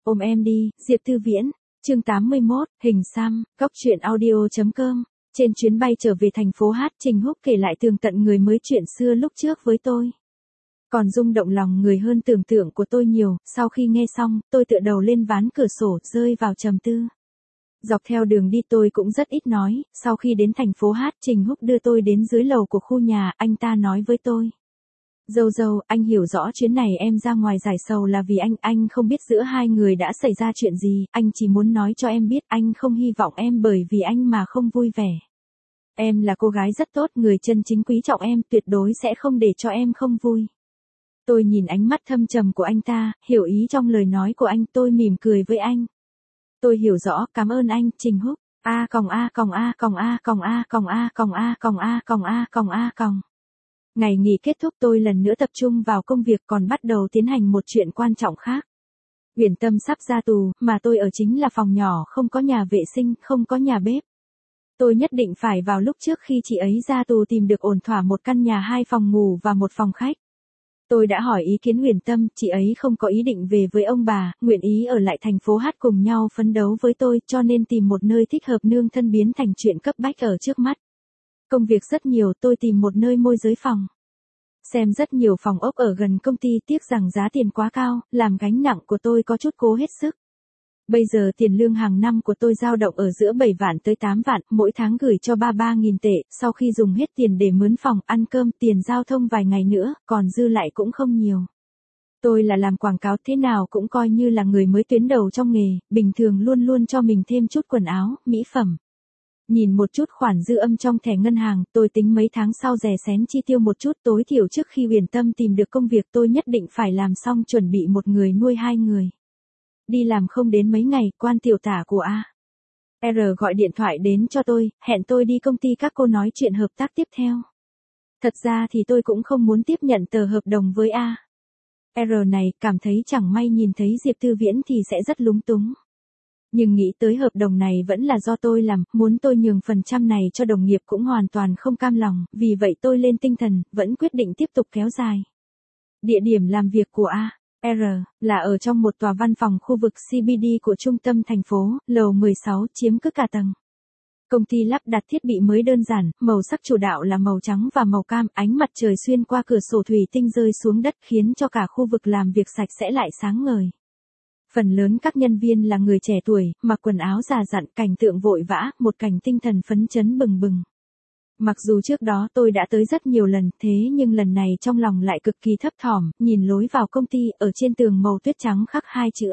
Ôm em đi, Diệp Tư Viễn. Chương 81, hình xăm, góc truyện audio.com. Trên chuyến bay trở về thành phố Hát, Trình Húc kể lại tường tận người mới chuyện xưa lúc trước với tôi. Còn rung động lòng người hơn tưởng tượng của tôi nhiều, sau khi nghe xong, tôi tựa đầu lên ván cửa sổ, rơi vào trầm tư. Dọc theo đường đi tôi cũng rất ít nói, sau khi đến thành phố Hát, Trình Húc đưa tôi đến dưới lầu của khu nhà, anh ta nói với tôi. Dâu, anh hiểu rõ chuyến này em ra ngoài giải sầu là vì anh không biết giữa hai người đã xảy ra chuyện gì, anh chỉ muốn nói cho em biết anh không hy vọng em bởi vì anh mà không vui vẻ. Em là cô gái rất tốt, người chân chính quý trọng em, tuyệt đối sẽ không để cho em không vui. Tôi nhìn ánh mắt thâm trầm của anh ta, hiểu ý trong lời nói của anh, tôi mỉm cười với anh. Tôi hiểu rõ, cảm ơn anh, Trình Húc. Ngày nghỉ kết thúc tôi lần nữa tập trung vào công việc còn bắt đầu tiến hành một chuyện quan trọng khác. Uyển Tâm sắp ra tù, mà tôi ở chính là phòng nhỏ không có nhà vệ sinh, không có nhà bếp. Tôi nhất định phải vào lúc trước khi chị ấy ra tù tìm được ổn thỏa một căn nhà 2 phòng ngủ và 1 phòng khách. Tôi đã hỏi ý kiến Uyển Tâm, chị ấy không có ý định về với ông bà, nguyện ý ở lại thành phố Hát cùng nhau phấn đấu với tôi, cho nên tìm một nơi thích hợp nương thân biến thành chuyện cấp bách ở trước mắt. Công việc rất nhiều, tôi tìm một nơi môi giới phòng. Xem rất nhiều phòng ốc ở gần công ty, tiếc rằng giá tiền quá cao, làm gánh nặng của tôi có chút cố hết sức. Bây giờ tiền lương hàng năm của tôi dao động ở giữa 7 vạn tới 8 vạn, mỗi tháng gửi cho 33.000 tệ, sau khi dùng hết tiền để mướn phòng, ăn cơm, tiền giao thông vài ngày nữa, còn dư lại cũng không nhiều. Tôi là làm quảng cáo, thế nào cũng coi như là người mới tuyến đầu trong nghề, bình thường luôn luôn cho mình thêm chút quần áo, mỹ phẩm. Nhìn một chút khoản dư âm trong thẻ ngân hàng, tôi tính mấy tháng sau rè xén chi tiêu một chút, tối thiểu trước khi Uyển Tâm tìm được công việc tôi nhất định phải làm xong chuẩn bị một người nuôi 2 người. Đi làm không đến mấy ngày, quan tiểu tả của R gọi điện thoại đến cho tôi, hẹn tôi đi công ty các cô nói chuyện hợp tác tiếp theo. Thật ra thì tôi cũng không muốn tiếp nhận tờ hợp đồng với R này, cảm thấy chẳng may nhìn thấy Diệp Tư Viễn thì sẽ rất lúng túng. Nhưng nghĩ tới hợp đồng này vẫn là do tôi làm, muốn tôi nhường phần trăm này cho đồng nghiệp cũng hoàn toàn không cam lòng, vì vậy tôi lên tinh thần, vẫn quyết định tiếp tục kéo dài. Địa điểm làm việc của R là ở trong một tòa văn phòng khu vực CBD của trung tâm thành phố, lầu 16, chiếm cứ cả tầng. Công ty lắp đặt thiết bị mới đơn giản, màu sắc chủ đạo là màu trắng và màu cam, ánh mặt trời xuyên qua cửa sổ thủy tinh rơi xuống đất khiến cho cả khu vực làm việc sạch sẽ lại sáng ngời. Phần lớn các nhân viên là người trẻ tuổi, mặc quần áo già dặn, cảnh tượng vội vã, một cảnh tinh thần phấn chấn bừng bừng. Mặc dù trước đó tôi đã tới rất nhiều lần, thế nhưng lần này trong lòng lại cực kỳ thấp thỏm, nhìn lối vào công ty, ở trên tường màu tuyết trắng khắc 2 chữ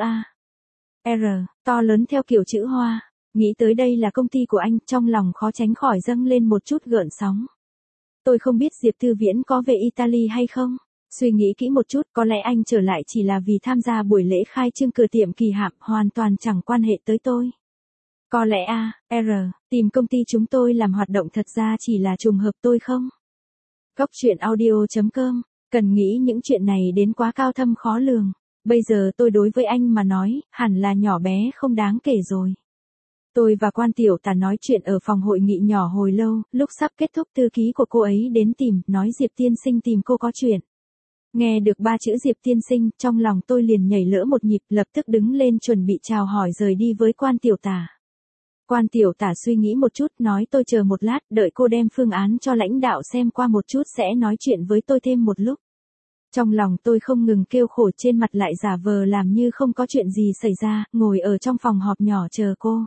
R, to lớn theo kiểu chữ hoa. Nghĩ tới đây là công ty của anh, trong lòng khó tránh khỏi dâng lên một chút gợn sóng. Tôi không biết Diệp Tư Viễn có về Italy hay không? Suy nghĩ kỹ một chút, có lẽ anh trở lại chỉ là vì tham gia buổi lễ khai trương cửa tiệm Kỳ Hạm, hoàn toàn chẳng quan hệ tới tôi. Có lẽ R tìm công ty chúng tôi làm hoạt động thật ra chỉ là trùng hợp tôi không? Góc truyện audio.com, cần nghĩ những chuyện này đến quá cao thâm khó lường. Bây giờ tôi đối với anh mà nói, hẳn là nhỏ bé không đáng kể rồi. Tôi và quan tiểu tả nói chuyện ở phòng hội nghị nhỏ hồi lâu, lúc sắp kết thúc thư ký của cô ấy đến tìm, nói Diệp tiên sinh tìm cô có chuyện. Nghe được 3 chữ Diệp tiên sinh, trong lòng tôi liền nhảy lỡ một nhịp, lập tức đứng lên chuẩn bị chào hỏi rời đi với quan tiểu tả. Quan tiểu tả suy nghĩ một chút, nói tôi chờ một lát, đợi cô đem phương án cho lãnh đạo xem qua một chút sẽ nói chuyện với tôi thêm một lúc. Trong lòng tôi không ngừng kêu khổ, trên mặt lại giả vờ làm như không có chuyện gì xảy ra, ngồi ở trong phòng họp nhỏ chờ cô.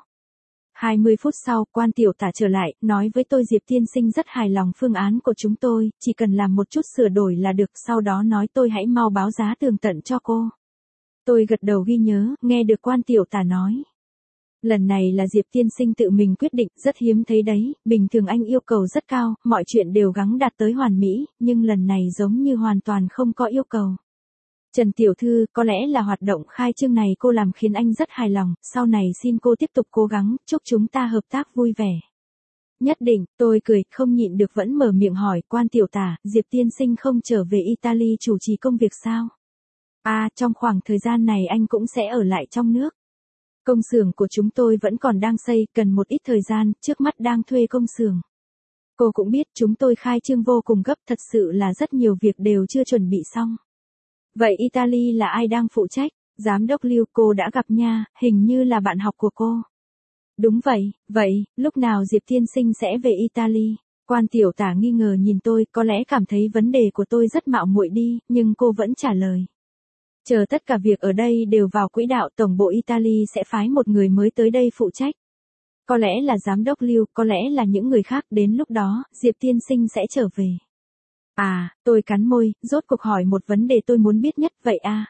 20 phút sau, quan tiểu tả trở lại, nói với tôi Diệp tiên sinh rất hài lòng phương án của chúng tôi, chỉ cần làm một chút sửa đổi là được, sau đó nói tôi hãy mau báo giá tường tận cho cô. Tôi gật đầu ghi nhớ, nghe được quan tiểu tả nói. Lần này là Diệp tiên sinh tự mình quyết định, rất hiếm thấy đấy, bình thường anh yêu cầu rất cao, mọi chuyện đều gắng đạt tới hoàn mỹ, nhưng lần này giống như hoàn toàn không có yêu cầu. Trần tiểu thư, có lẽ là hoạt động khai trương này cô làm khiến anh rất hài lòng, sau này xin cô tiếp tục cố gắng, chúc chúng ta hợp tác vui vẻ. Nhất định, tôi cười, không nhịn được vẫn mở miệng hỏi, quan tiểu tả, Diệp tiên sinh không trở về Italy chủ trì công việc sao? Trong khoảng thời gian này anh cũng sẽ ở lại trong nước. Công xưởng của chúng tôi vẫn còn đang xây, cần một ít thời gian, trước mắt đang thuê công xưởng. Cô cũng biết chúng tôi khai trương vô cùng gấp, thật sự là rất nhiều việc đều chưa chuẩn bị xong. Vậy Italy là ai đang phụ trách? Giám đốc Lưu, cô đã gặp nha, hình như là bạn học của cô. Đúng vậy, vậy, lúc nào Diệp tiên sinh sẽ về Italy? Quan tiểu tả nghi ngờ nhìn tôi, có lẽ cảm thấy vấn đề của tôi rất mạo muội đi, nhưng cô vẫn trả lời. Chờ tất cả việc ở đây đều vào quỹ đạo, tổng bộ Italy sẽ phái một người mới tới đây phụ trách. Có lẽ là giám đốc Lưu, có lẽ là những người khác, đến lúc đó, Diệp tiên sinh sẽ trở về. À, tôi cắn môi, rốt cuộc hỏi một vấn đề tôi muốn biết nhất, vậy à?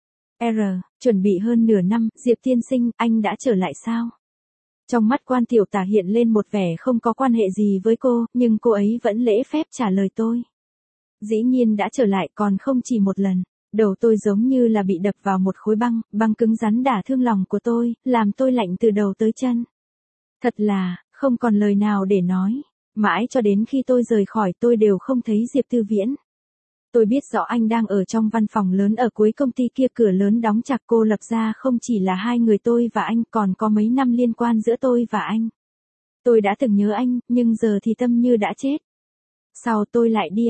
Chuẩn bị hơn nửa năm, Diệp tiên sinh, anh đã trở lại sao? Trong mắt quan tiểu tả hiện lên một vẻ không có quan hệ gì với cô, nhưng cô ấy vẫn lễ phép trả lời tôi. Dĩ nhiên đã trở lại, còn không chỉ một lần. Đầu tôi giống như là bị đập vào một khối băng, băng cứng rắn đả thương lòng của tôi, làm tôi lạnh từ đầu tới chân. Thật là, không còn lời nào để nói. Mãi cho đến khi tôi rời khỏi tôi đều không thấy Diệp Tư Viễn. Tôi biết rõ anh đang ở trong văn phòng lớn ở cuối công ty kia, cửa lớn đóng chặt, cô lập ra không chỉ là hai người tôi và anh, còn có mấy năm liên quan giữa tôi và anh. Tôi đã từng nhớ anh, nhưng giờ thì tâm như đã chết. Sau tôi lại đi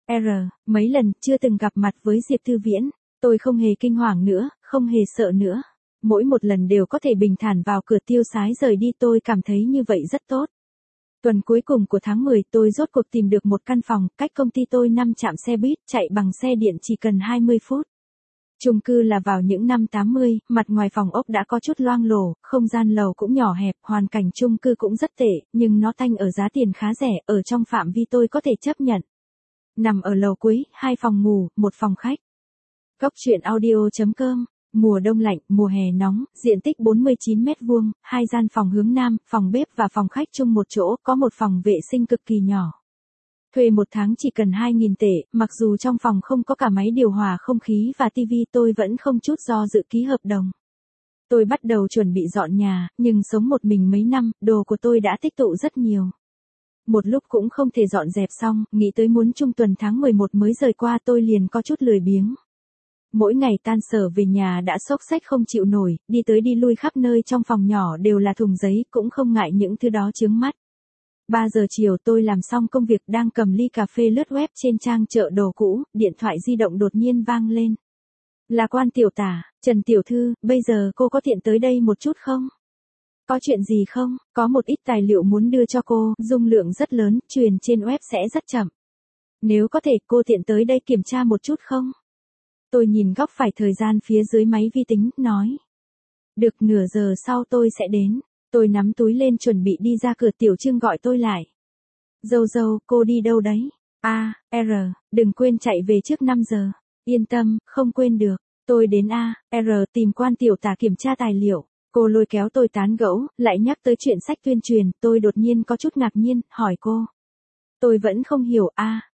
mấy lần chưa từng gặp mặt với Diệp Tư Viễn, tôi không hề kinh hoàng nữa, không hề sợ nữa. Mỗi một lần đều có thể bình thản vào cửa tiêu sái rời đi, tôi cảm thấy như vậy rất tốt. Tuần cuối cùng của tháng 10 tôi rốt cuộc tìm được một căn phòng, cách công ty tôi 5 trạm xe buýt, chạy bằng xe điện chỉ cần 20 phút. Chung cư là vào những năm 80, mặt ngoài phòng ốc đã có chút loang lổ, không gian lầu cũng nhỏ hẹp, hoàn cảnh chung cư cũng rất tệ, nhưng nó tanh ở giá tiền khá rẻ, ở trong phạm vi tôi có thể chấp nhận. Nằm ở lầu cuối, 2 phòng ngủ, 1 phòng khách. Góc truyện audio.com. Mùa đông lạnh, mùa hè nóng, diện tích 49 mét vuông, 2 gian phòng hướng nam, phòng bếp và phòng khách chung một chỗ, có một phòng vệ sinh cực kỳ nhỏ. Thuê một tháng chỉ cần 2.000 tệ, mặc dù trong phòng không có cả máy điều hòa không khí và tivi, tôi vẫn không chút do dự ký hợp đồng. Tôi bắt đầu chuẩn bị dọn nhà, nhưng sống một mình mấy năm, đồ của tôi đã tích tụ rất nhiều. Một lúc cũng không thể dọn dẹp xong, nghĩ tới muốn trung tuần tháng 11 mới rời qua, tôi liền có chút lười biếng. Mỗi ngày tan sở về nhà đã xốc xách không chịu nổi, đi tới đi lui khắp nơi trong phòng nhỏ đều là thùng giấy, cũng không ngại những thứ đó chướng mắt. 3 giờ chiều tôi làm xong công việc, đang cầm ly cà phê lướt web trên trang chợ đồ cũ, điện thoại di động đột nhiên vang lên. Là Quan tiểu tả, Trần tiểu thư, bây giờ cô có tiện tới đây một chút không? Có chuyện gì không? Có một ít tài liệu muốn đưa cho cô, dung lượng rất lớn, truyền trên web sẽ rất chậm. Nếu có thể cô tiện tới đây kiểm tra một chút không? Tôi nhìn góc phải thời gian phía dưới máy vi tính, nói. Được, nửa giờ sau tôi sẽ đến. Tôi nắm túi lên chuẩn bị đi ra cửa, Tiểu Trương gọi tôi lại. Dâu dâu, cô đi đâu đấy? Đừng quên chạy về trước 5 giờ. Yên tâm, không quên được. Tôi đến tìm Quan tiểu tả kiểm tra tài liệu. Cô lôi kéo tôi tán gẫu, lại nhắc tới chuyện sách tuyên truyền, tôi đột nhiên có chút ngạc nhiên, hỏi cô. Tôi vẫn không hiểu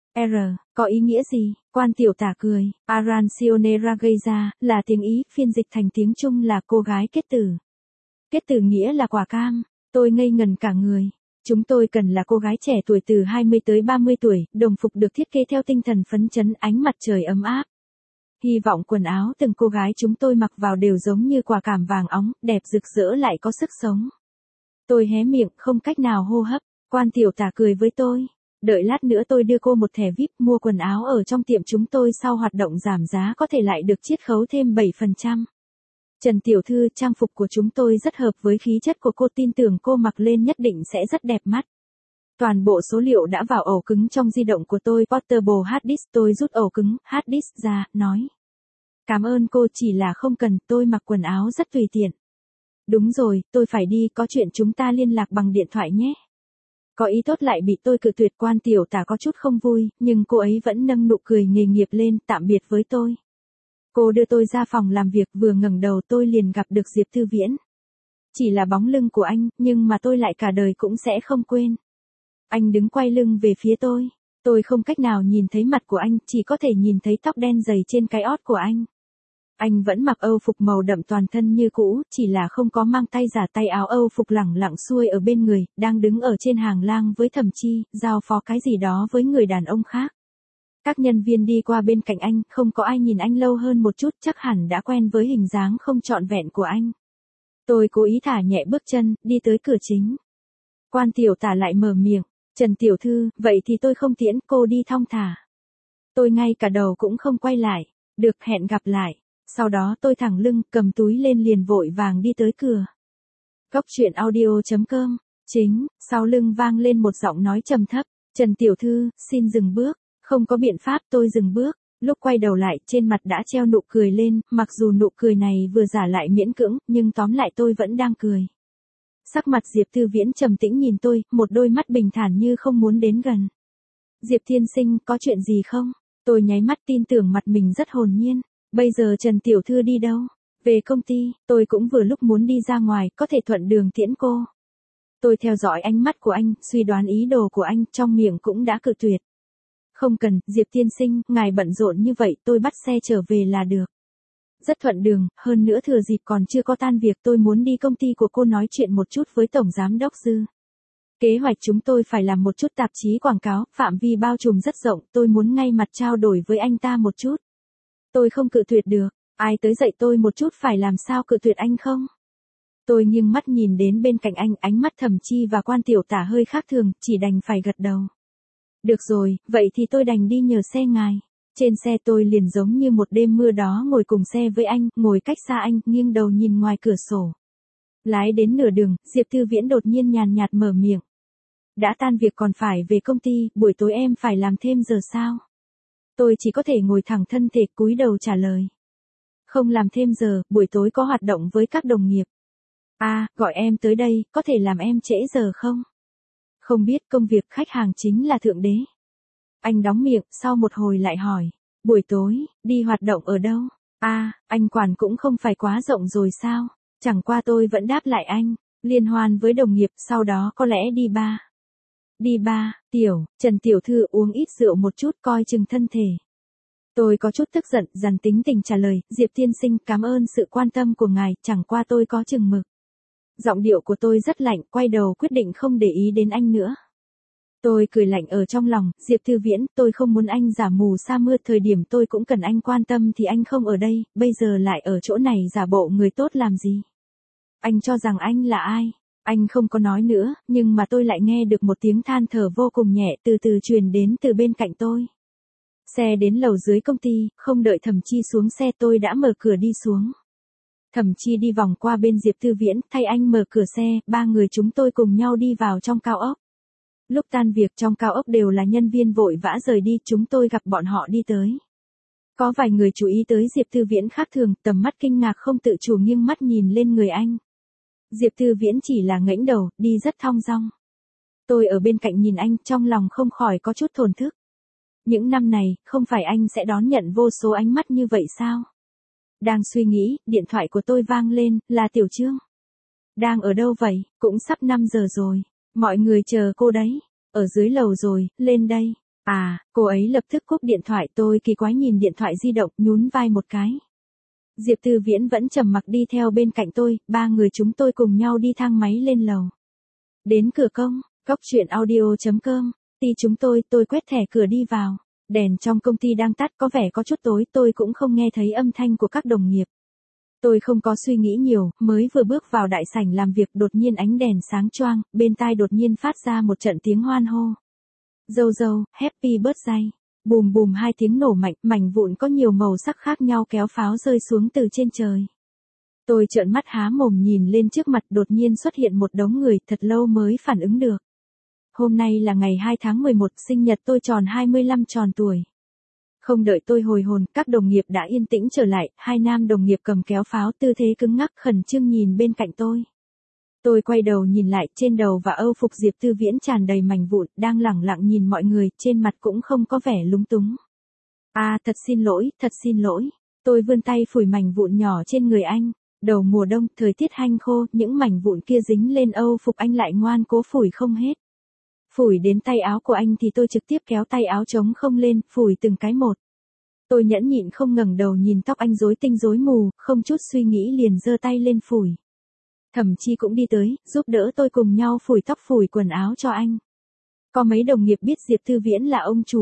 có ý nghĩa gì? Quan tiểu tả cười, Arancione Ragueza, là tiếng Ý, phiên dịch thành tiếng Trung là cô gái kết tử. Kết tử nghĩa là quả cam, tôi ngây ngần cả người. Chúng tôi cần là cô gái trẻ tuổi từ 20 tới 30 tuổi, đồng phục được thiết kế theo tinh thần phấn chấn, ánh mặt trời ấm áp. Hy vọng quần áo từng cô gái chúng tôi mặc vào đều giống như quả cam vàng óng, đẹp rực rỡ lại có sức sống. Tôi hé miệng, không cách nào hô hấp. Quan tiểu tả cười với tôi. Đợi lát nữa tôi đưa cô một thẻ VIP, mua quần áo ở trong tiệm chúng tôi, sau hoạt động giảm giá có thể lại được chiết khấu thêm 7%. Trần tiểu thư, trang phục của chúng tôi rất hợp với khí chất của cô, tin tưởng cô mặc lên nhất định sẽ rất đẹp mắt. Toàn bộ số liệu đã vào ổ cứng trong di động của tôi, Portable hard disk, tôi rút ổ cứng hard disk ra, nói. Cảm ơn cô, chỉ là không cần, tôi mặc quần áo rất tùy tiện. Đúng rồi, tôi phải đi, có chuyện chúng ta liên lạc bằng điện thoại nhé. Có ý tốt lại bị tôi cự tuyệt. Quan tiểu tả có chút không vui, nhưng cô ấy vẫn nâng nụ cười nghề nghiệp lên, tạm biệt với tôi. Cô đưa tôi ra phòng làm việc, vừa ngẩng đầu tôi liền gặp được Diệp Tư Viễn. Chỉ là bóng lưng của anh, nhưng mà tôi lại cả đời cũng sẽ không quên. Anh đứng quay lưng về phía tôi. Tôi không cách nào nhìn thấy mặt của anh, chỉ có thể nhìn thấy tóc đen dày trên cái ót của anh. Anh vẫn mặc âu phục màu đậm toàn thân như cũ, chỉ là không có mang tay giả, tay áo âu phục lẳng lặng xuôi ở bên người, đang đứng ở trên hàng lang với Thẩm Chi, giao phó cái gì đó với người đàn ông khác. Các nhân viên đi qua bên cạnh anh, không có ai nhìn anh lâu hơn một chút, chắc hẳn đã quen với hình dáng không trọn vẹn của anh. Tôi cố ý thả nhẹ bước chân, đi tới cửa chính. Quan tiểu tả lại mở miệng, Trần tiểu thư, vậy thì tôi không tiễn, cô đi thong thả. Tôi ngay cả đầu cũng không quay lại. Được, hẹn gặp lại. Sau đó tôi thẳng lưng, cầm túi lên liền vội vàng đi tới cửa. Góc chuyện audio.com, chính, sau lưng vang lên một giọng nói trầm thấp, Trần tiểu thư, xin dừng bước. Không có biện pháp tôi dừng bước, lúc quay đầu lại trên mặt đã treo nụ cười lên, mặc dù nụ cười này vừa giả lại miễn cưỡng, nhưng tóm lại tôi vẫn đang cười. Sắc mặt Diệp Thư Viễn trầm tĩnh nhìn tôi, một đôi mắt bình thản như không muốn đến gần. Diệp tiên sinh, có chuyện gì không? Tôi nháy mắt tin tưởng mặt mình rất hồn nhiên. Bây giờ Trần tiểu thư đi đâu? Về công ty, tôi cũng vừa lúc muốn đi ra ngoài, có thể thuận đường tiễn cô. Tôi theo dõi ánh mắt của anh, suy đoán ý đồ của anh, trong miệng cũng đã cự tuyệt. Không cần, Diệp tiên sinh, ngài bận rộn như vậy, tôi bắt xe trở về là được. Rất thuận đường, hơn nữa thừa dịp còn chưa có tan việc tôi muốn đi công ty của cô nói chuyện một chút với Tổng Giám Đốc Dư. Kế hoạch chúng tôi phải làm một chút tạp chí quảng cáo, phạm vi bao trùm rất rộng, tôi muốn ngay mặt trao đổi với anh ta một chút. Tôi không cự tuyệt được, ai tới dạy tôi một chút phải làm sao cự tuyệt anh không? Tôi nghiêng mắt nhìn đến bên cạnh anh, ánh mắt Thẩm Chi và Quan Tiểu Tả hơi khác thường, chỉ đành phải gật đầu. Được rồi, vậy thì tôi đành đi nhờ xe ngài. Trên xe tôi liền giống như một đêm mưa đó ngồi cùng xe với anh, ngồi cách xa anh, nghiêng đầu nhìn ngoài cửa sổ. Lái đến nửa đường, Diệp Thư Viễn đột nhiên nhàn nhạt mở miệng. Đã tan việc còn phải về công ty, buổi tối em phải làm thêm giờ sao? Tôi chỉ có thể ngồi thẳng thân thể cúi đầu trả lời. Không làm thêm giờ, buổi tối có hoạt động với các đồng nghiệp. Gọi em tới đây, có thể làm em trễ giờ không? Không biết công việc khách hàng chính là thượng đế. Anh đóng miệng, sau một hồi lại hỏi. Buổi tối, đi hoạt động ở đâu? Anh quản cũng không phải quá rộng rồi sao? Chẳng qua tôi vẫn đáp lại anh. Liên hoan với đồng nghiệp, sau đó có lẽ đi bar. Đi bar, Trần tiểu thư uống ít rượu một chút coi chừng thân thể. Tôi có chút tức giận, dằn tính tình trả lời, Diệp tiên sinh cảm ơn sự quan tâm của ngài, chẳng qua tôi có chừng mực. Giọng điệu của tôi rất lạnh, quay đầu quyết định không để ý đến anh nữa. Tôi cười lạnh ở trong lòng, Diệp Thư Viễn, tôi không muốn anh giả mù sa mưa, thời điểm tôi cũng cần anh quan tâm thì anh không ở đây, bây giờ lại ở chỗ này giả bộ người tốt làm gì? Anh cho rằng anh là ai? Anh không có nói nữa, nhưng mà tôi lại nghe được một tiếng than thở vô cùng nhẹ từ từ truyền đến từ bên cạnh tôi. Xe đến lầu dưới công ty, không đợi Thẩm Chi xuống xe tôi đã mở cửa đi xuống. Thẩm Chi đi vòng qua bên Diệp Thư Viễn, thay anh mở cửa xe, ba người chúng tôi cùng nhau đi vào trong cao ốc. Lúc tan việc trong cao ốc đều là nhân viên vội vã rời đi, chúng tôi gặp bọn họ đi tới. Có vài người chú ý tới Diệp Thư Viễn khác thường, tầm mắt kinh ngạc không tự chủ nghiêng mắt nhìn lên người anh. Diệp Thư Viễn chỉ là ngẩng đầu, đi rất thong dong. Tôi ở bên cạnh nhìn anh, trong lòng không khỏi có chút thổn thức. Những năm này, không phải anh sẽ đón nhận vô số ánh mắt như vậy sao? Đang suy nghĩ, điện thoại của tôi vang lên, là Tiểu Trương. Đang ở đâu vậy? Cũng sắp 5 giờ rồi. Mọi người chờ cô đấy. Ở dưới lầu rồi, lên đây. Cô ấy lập tức cúp điện thoại, tôi kỳ quái nhìn điện thoại di động, nhún vai một cái. Diệp Thư Viễn vẫn trầm mặc đi theo bên cạnh tôi, ba người chúng tôi cùng nhau đi thang máy lên lầu. Đến cửa công, góc chuyện audio.com, chúng tôi quét thẻ cửa đi vào. Đèn trong công ty đang tắt, có vẻ có chút tối, tôi cũng không nghe thấy âm thanh của các đồng nghiệp. Tôi không có suy nghĩ nhiều, mới vừa bước vào đại sảnh làm việc đột nhiên ánh đèn sáng choang, bên tai đột nhiên phát ra một trận tiếng hoan hô. Dâu dâu, happy birthday. Bùm bùm hai tiếng nổ mạnh, mảnh vụn có nhiều màu sắc khác nhau kéo pháo rơi xuống từ trên trời. Tôi trợn mắt há mồm nhìn lên trước mặt, đột nhiên xuất hiện một đống người, thật lâu mới phản ứng được. Hôm nay là ngày 2 tháng 11, sinh nhật tôi tròn 25 tròn tuổi. Không đợi tôi hồi hồn, các đồng nghiệp đã yên tĩnh trở lại, hai nam đồng nghiệp cầm kéo pháo tư thế cứng ngắc khẩn trương nhìn bên cạnh tôi. Tôi quay đầu nhìn lại, trên đầu và âu phục Diệp Thư Viễn tràn đầy mảnh vụn, đang lẳng lặng nhìn mọi người, trên mặt cũng không có vẻ lúng túng. Thật xin lỗi. Tôi vươn tay phủi mảnh vụn nhỏ trên người anh. Đầu mùa đông, thời tiết hanh khô, những mảnh vụn kia dính lên âu phục anh lại ngoan cố phủi không hết. Phủi đến tay áo của anh thì tôi trực tiếp kéo tay áo trống không lên, phủi từng cái một. Tôi nhẫn nhịn không ngẩng đầu nhìn tóc anh rối tinh rối mù, không chút suy nghĩ liền giơ tay lên phủi. Thẩm Chi cũng đi tới, giúp đỡ tôi cùng nhau phủi tóc phủi quần áo cho anh. Có mấy đồng nghiệp biết Diệp Thư Viễn là ông chủ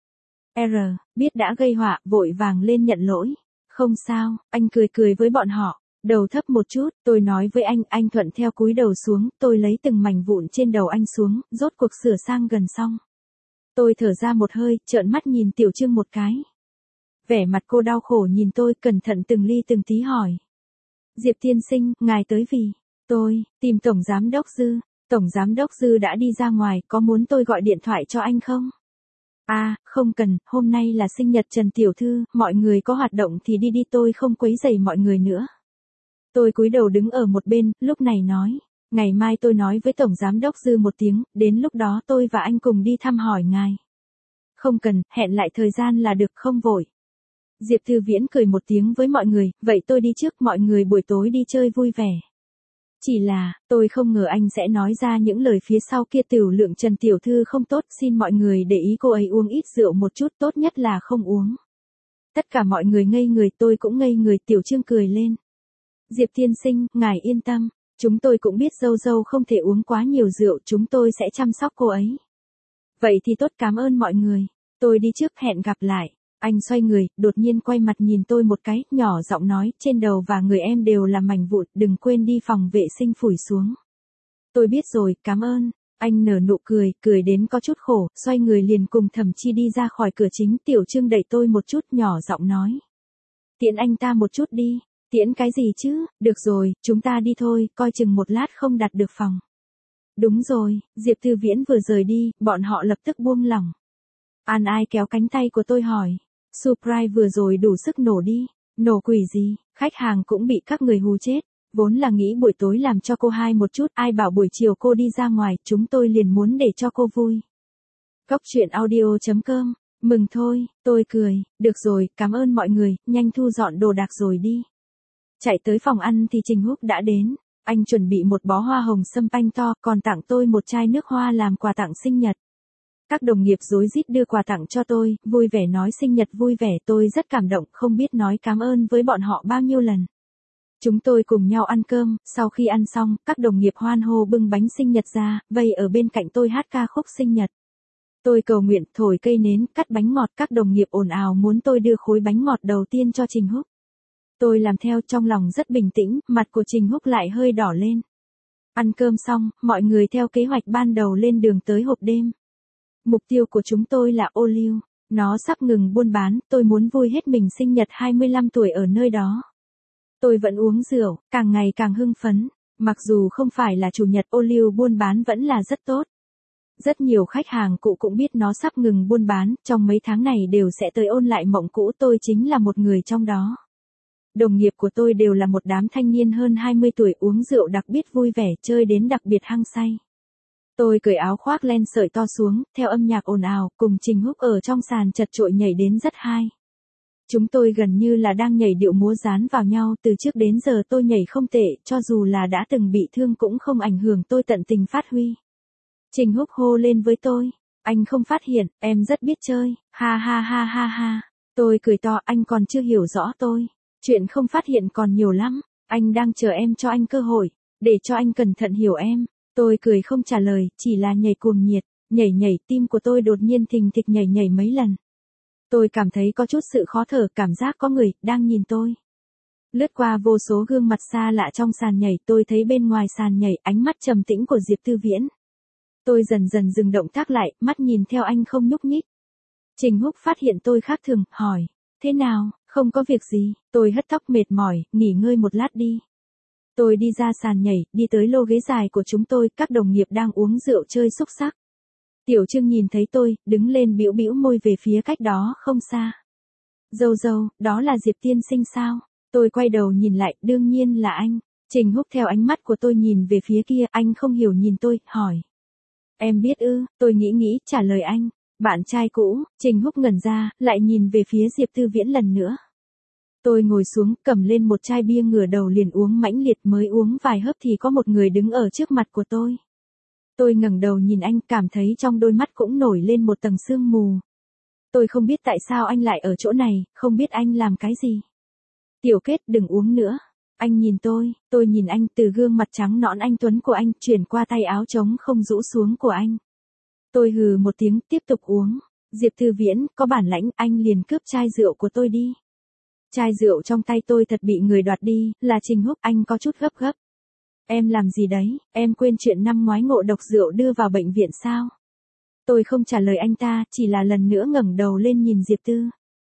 biết đã gây họa, vội vàng lên nhận lỗi. Không sao, anh cười với bọn họ. Đầu thấp một chút, tôi nói với anh thuận theo cúi đầu xuống, tôi lấy từng mảnh vụn trên đầu anh xuống, rốt cuộc sửa sang gần xong. Tôi thở ra một hơi, trợn mắt nhìn Tiểu Trương một cái. Vẻ mặt cô đau khổ nhìn tôi, cẩn thận từng ly từng tí hỏi. Diệp tiên sinh, ngài tới vì tôi tìm Tổng Giám đốc Dư. Tổng Giám đốc Dư đã đi ra ngoài, có muốn tôi gọi điện thoại cho anh không? À, không cần, hôm nay là sinh nhật Trần Tiểu Thư, mọi người có hoạt động thì đi đi, tôi không quấy rầy mọi người nữa. Tôi cúi đầu đứng ở một bên, lúc này nói. Ngày mai tôi nói với Tổng Giám đốc Dư một tiếng, đến lúc đó tôi và anh cùng đi thăm hỏi ngài. Không cần, hẹn lại thời gian là được, không vội. Diệp Thư Viễn cười một tiếng với mọi người, vậy tôi đi trước, mọi người buổi tối đi chơi vui vẻ. Chỉ là, tôi không ngờ anh sẽ nói ra những lời phía sau kia. Tiểu lượng Trần Tiểu Thư không tốt, xin mọi người để ý cô ấy uống ít rượu một chút, tốt nhất là không uống. Tất cả mọi người ngây người, tôi cũng ngây người. Tiểu Trương cười lên. Diệp tiên sinh, ngài yên tâm, chúng tôi cũng biết dâu dâu không thể uống quá nhiều rượu, chúng tôi sẽ chăm sóc cô ấy. Vậy thì tốt, cảm ơn mọi người. Tôi đi trước, hẹn gặp lại. Anh xoay người, đột nhiên quay mặt nhìn tôi một cái, nhỏ giọng nói, trên đầu và người em đều là mảnh vụn, đừng quên đi phòng vệ sinh phủi xuống. Tôi biết rồi, cảm ơn. Anh nở nụ cười, cười đến có chút khổ, xoay người liền cùng Thẩm Chi đi ra khỏi cửa chính. Tiểu Trương đẩy tôi một chút, nhỏ giọng nói. Tiễn anh ta một chút đi. Tiễn cái gì chứ, được rồi, chúng ta đi thôi, coi chừng một lát không đặt được phòng. Đúng rồi, Diệp Thư Viễn vừa rời đi, bọn họ lập tức buông lỏng. An Ai kéo cánh tay của tôi hỏi. Surprise vừa rồi đủ sức nổ đi. Nổ quỷ gì, khách hàng cũng bị các người hù chết. Vốn là nghĩ buổi tối làm cho cô hai một chút, ai bảo buổi chiều cô đi ra ngoài, chúng tôi liền muốn để cho cô vui. Cốc truyện audio.com, mừng thôi, tôi cười, được rồi, cảm ơn mọi người, nhanh thu dọn đồ đạc rồi đi. Chạy tới phòng ăn thì Trình Húc đã đến, anh chuẩn bị một bó hoa hồng sâm panh to, còn tặng tôi một chai nước hoa làm quà tặng sinh nhật. Các đồng nghiệp rối rít đưa quà tặng cho tôi, vui vẻ nói sinh nhật vui vẻ, tôi rất cảm động, không biết nói cảm ơn với bọn họ bao nhiêu lần. Chúng tôi cùng nhau ăn cơm, sau khi ăn xong, các đồng nghiệp hoan hô bưng bánh sinh nhật ra, vây ở bên cạnh tôi hát ca khúc sinh nhật. Tôi cầu nguyện, thổi cây nến, cắt bánh ngọt, các đồng nghiệp ồn ào muốn tôi đưa khối bánh ngọt đầu tiên cho Trình Húc. Tôi làm theo, trong lòng rất bình tĩnh, mặt của Trình Húc lại hơi đỏ lên. Ăn cơm xong, mọi người theo kế hoạch ban đầu lên đường tới hộp đêm. Mục tiêu của chúng tôi là ô liu, nó sắp ngừng buôn bán, tôi muốn vui hết mình sinh nhật 25 tuổi ở nơi đó. Tôi vẫn uống rượu, càng ngày càng hưng phấn, mặc dù không phải là chủ nhật, ô liu buôn bán vẫn là rất tốt. Rất nhiều khách hàng cũ cũng biết nó sắp ngừng buôn bán, trong mấy tháng này đều sẽ tới ôn lại mộng cũ, tôi chính là một người trong đó. Đồng nghiệp của tôi đều là một đám thanh niên hơn 20 tuổi uống rượu đặc biệt vui vẻ, chơi đến đặc biệt hăng say. Tôi cởi áo khoác len sợi to xuống, theo âm nhạc ồn ào, cùng Trình Húc ở trong sàn chật chội nhảy đến rất hay. Chúng tôi gần như là đang nhảy điệu múa dán vào nhau, từ trước đến giờ tôi nhảy không tệ, cho dù là đã từng bị thương cũng không ảnh hưởng, tôi tận tình phát huy. Trình Húc hô lên với tôi, anh không phát hiện, em rất biết chơi, ha ha ha ha ha. Tôi cười to, anh còn chưa hiểu rõ tôi. Chuyện không phát hiện còn nhiều lắm, anh đang chờ em cho anh cơ hội, để cho anh cẩn thận hiểu em. Tôi cười không trả lời, chỉ là nhảy cuồng nhiệt, nhảy, tim của tôi đột nhiên thình thịch nhảy mấy lần. Tôi cảm thấy có chút sự khó thở, cảm giác có người đang nhìn tôi. Lướt qua vô số gương mặt xa lạ trong sàn nhảy, tôi thấy bên ngoài sàn nhảy ánh mắt trầm tĩnh của Diệp Thư Viễn. Tôi dần dần dừng động tác lại, mắt nhìn theo anh không nhúc nhích. Trình Húc phát hiện tôi khác thường, hỏi, thế nào, không có việc gì, tôi hất tóc mệt mỏi, nghỉ ngơi một lát đi. Tôi đi ra sàn nhảy, đi tới lô ghế dài của chúng tôi, các đồng nghiệp đang uống rượu chơi xúc xắc. Tiểu Trương nhìn thấy tôi, đứng lên bĩu bĩu môi về phía cách đó không xa. Dâu dâu, đó là Diệp tiên sinh sao? Tôi quay đầu nhìn lại, đương nhiên là anh. Trình Húc theo ánh mắt của tôi nhìn về phía kia, anh không hiểu nhìn tôi, hỏi. Em biết ư, tôi nghĩ, trả lời anh. Bạn trai cũ, Trình Húc ngẩn ra, lại nhìn về phía Diệp Thư Viễn lần nữa. Tôi ngồi xuống, cầm lên một chai bia, ngửa đầu liền uống mãnh liệt, mới uống vài hớp thì có một người đứng ở trước mặt của tôi. Tôi ngẩng đầu nhìn anh, cảm thấy trong đôi mắt cũng nổi lên một tầng sương mù. Tôi không biết tại sao anh lại ở chỗ này, không biết anh làm cái gì. Tiểu Kết, đừng uống nữa. Anh nhìn tôi nhìn anh, từ gương mặt trắng nõn anh tuấn của anh, chuyển qua tay áo trống không rũ xuống của anh. Tôi hừ một tiếng, tiếp tục uống. Diệp Thư Viễn, có bản lãnh, anh liền cướp chai rượu của tôi đi. Chai rượu trong tay tôi thật bị người đoạt đi, là Trình Húc, anh có chút gấp. Em làm gì đấy, em quên chuyện năm ngoái ngộ độc rượu đưa vào bệnh viện sao? Tôi không trả lời anh ta, chỉ là lần nữa ngẩng đầu lên nhìn Diệp Tư.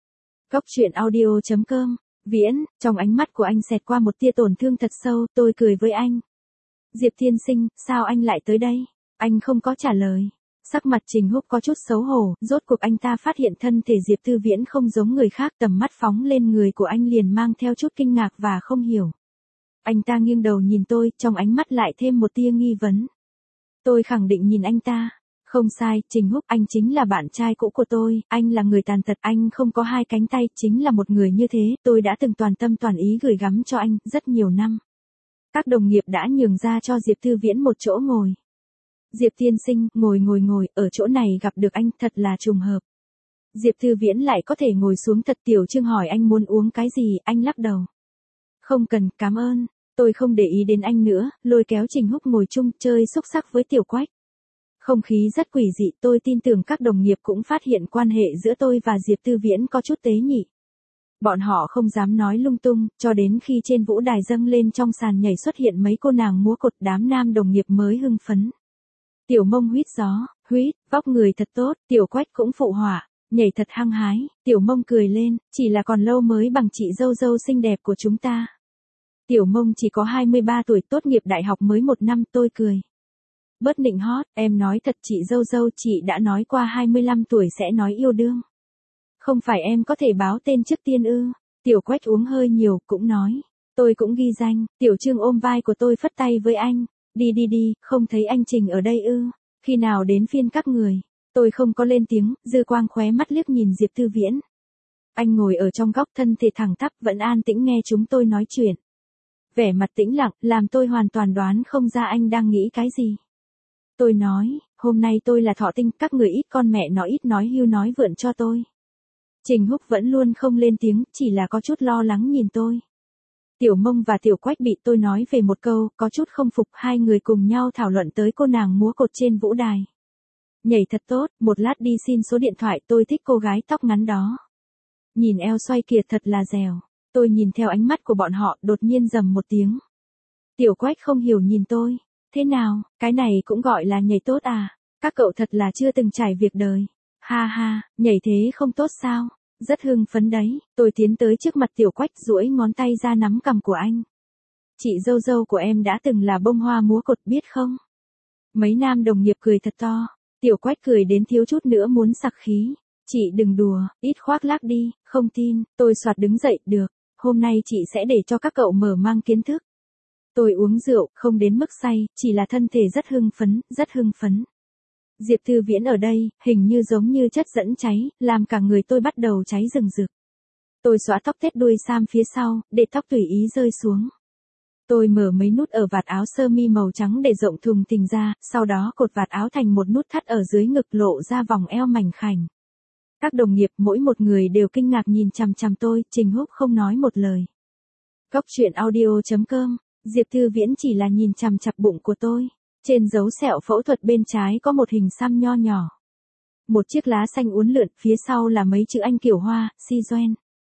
Cốc truyện audio.com. Viễn, trong ánh mắt của anh xẹt qua một tia tổn thương thật sâu, tôi cười với anh. Diệp tiên sinh, sao anh lại tới đây? Anh không có trả lời. Sắc mặt Trình Húc có chút xấu hổ, rốt cuộc anh ta phát hiện thân thể Diệp Tư Viễn không giống người khác, tầm mắt phóng lên người của anh liền mang theo chút kinh ngạc và không hiểu. Anh ta nghiêng đầu nhìn tôi, trong ánh mắt lại thêm một tia nghi vấn. Tôi khẳng định nhìn anh ta. Không sai, Trình Húc, anh chính là bạn trai cũ của tôi, anh là người tàn tật, anh không có hai cánh tay, chính là một người như thế, tôi đã từng toàn tâm toàn ý gửi gắm cho anh, rất nhiều năm. Các đồng nghiệp đã nhường ra cho Diệp Tư Viễn một chỗ ngồi. Diệp tiên sinh, ngồi, ở chỗ này gặp được anh thật là trùng hợp. Diệp Tư Viễn lại có thể ngồi xuống thật. Tiểu Trương hỏi anh muốn uống cái gì, anh lắc đầu. Không cần, cảm ơn, tôi không để ý đến anh nữa, lôi kéo Trình Húc ngồi chung chơi xúc xắc với Tiểu Quách. Không khí rất quỷ dị, tôi tin tưởng các đồng nghiệp cũng phát hiện quan hệ giữa tôi và Diệp Tư Viễn có chút tế nhị. Bọn họ không dám nói lung tung, cho đến khi trên vũ đài dâng lên trong sàn nhảy xuất hiện mấy cô nàng múa cột, đám nam đồng nghiệp mới hưng phấn. Tiểu Mông huýt gió, huýt, vóc người thật tốt, Tiểu Quách cũng phụ họa, nhảy thật hăng hái, Tiểu Mông cười lên, chỉ là còn lâu mới bằng chị dâu dâu xinh đẹp của chúng ta. Tiểu Mông chỉ có 23 tuổi, tốt nghiệp đại học mới 1 năm, tôi cười. Bớt nịnh hót, em nói thật chị dâu dâu, chị đã nói qua 25 tuổi sẽ nói yêu đương. Không phải em có thể báo tên trước tiên ư? Tiểu Quách uống hơi nhiều, cũng nói. Tôi cũng ghi danh. Tiểu Trương ôm vai của tôi phất tay với anh. Đi, không thấy anh Trình ở đây ư? Khi nào đến phiên các người? Tôi không có lên tiếng, dư quang khóe mắt liếc nhìn Diệp Tư Viễn. Anh ngồi ở trong góc, thân thể thẳng tắp, vẫn an tĩnh nghe chúng tôi nói chuyện. Vẻ mặt tĩnh lặng, làm tôi hoàn toàn đoán không ra anh đang nghĩ cái gì. Tôi nói, hôm nay tôi là thọ tinh, các người ít con mẹ nó ít nói hưu nói vượn cho tôi. Trình Húc vẫn luôn không lên tiếng, chỉ là có chút lo lắng nhìn tôi. Tiểu Mông và Tiểu Quách bị tôi nói về một câu, có chút không phục, hai người cùng nhau thảo luận tới cô nàng múa cột trên vũ đài. Nhảy thật tốt, một lát đi xin số điện thoại, tôi thích cô gái tóc ngắn đó. Nhìn eo xoay kìa thật là dẻo. Tôi nhìn theo ánh mắt của bọn họ, đột nhiên rầm một tiếng. Tiểu Quách không hiểu nhìn tôi. Thế nào, cái này cũng gọi là nhảy tốt à? Các cậu thật là chưa từng trải việc đời. Ha ha, nhảy thế không tốt sao? Rất hưng phấn đấy. Tôi tiến tới trước mặt Tiểu Quách, duỗi ngón tay ra nắm cằm của anh. Chị dâu dâu của em đã từng là bông hoa múa cột biết không? Mấy nam đồng nghiệp cười thật to. Tiểu Quách cười đến thiếu chút nữa muốn sặc khí. Chị đừng đùa, ít khoác lác đi, không tin. Tôi xoạt đứng dậy, được. Hôm nay chị sẽ để cho các cậu mở mang kiến thức. Tôi uống rượu, không đến mức say, chỉ là thân thể rất hưng phấn. Diệp Tư Viễn ở đây, hình như giống như chất dẫn cháy, làm cả người tôi bắt đầu cháy rừng rực. Tôi xõa tóc tết đuôi sam phía sau, để tóc tùy ý rơi xuống. Tôi mở mấy nút ở vạt áo sơ mi màu trắng để rộng thùng thình ra, sau đó cột vạt áo thành một nút thắt ở dưới ngực lộ ra vòng eo mảnh khảnh. Các đồng nghiệp mỗi một người đều kinh ngạc nhìn chằm chằm tôi, Trình Húc không nói một lời. Cốc truyện audio.com. Diệp Tư Viễn chỉ là nhìn chằm chằm bụng của tôi. Trên dấu sẹo phẫu thuật bên trái có một hình xăm nho nhỏ. Một chiếc lá xanh uốn lượn, phía sau là mấy chữ Anh kiểu hoa, si doen.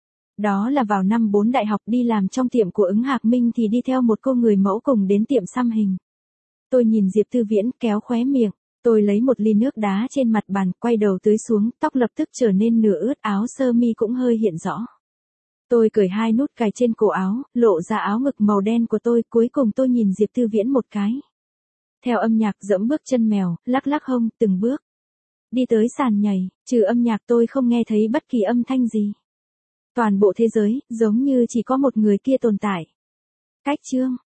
Đó là vào năm 4 đại học đi làm trong tiệm của Ứng Hạc Minh thì đi theo một cô người mẫu cùng đến tiệm xăm hình. Tôi nhìn Diệp Tư Viễn kéo khóe miệng. Tôi lấy một ly nước đá trên mặt bàn, quay đầu tưới xuống, tóc lập tức trở nên nửa ướt, áo sơ mi cũng hơi hiện rõ. Tôi cởi 2 nút cài trên cổ áo, lộ ra áo ngực màu đen của tôi, cuối cùng tôi nhìn Diệp Tư Viễn một cái. Theo âm nhạc dẫm bước chân mèo, lắc lắc hông, từng bước. Đi tới sàn nhảy, trừ âm nhạc tôi không nghe thấy bất kỳ âm thanh gì. Toàn bộ thế giới, giống như chỉ có một người kia tồn tại. Cách chương.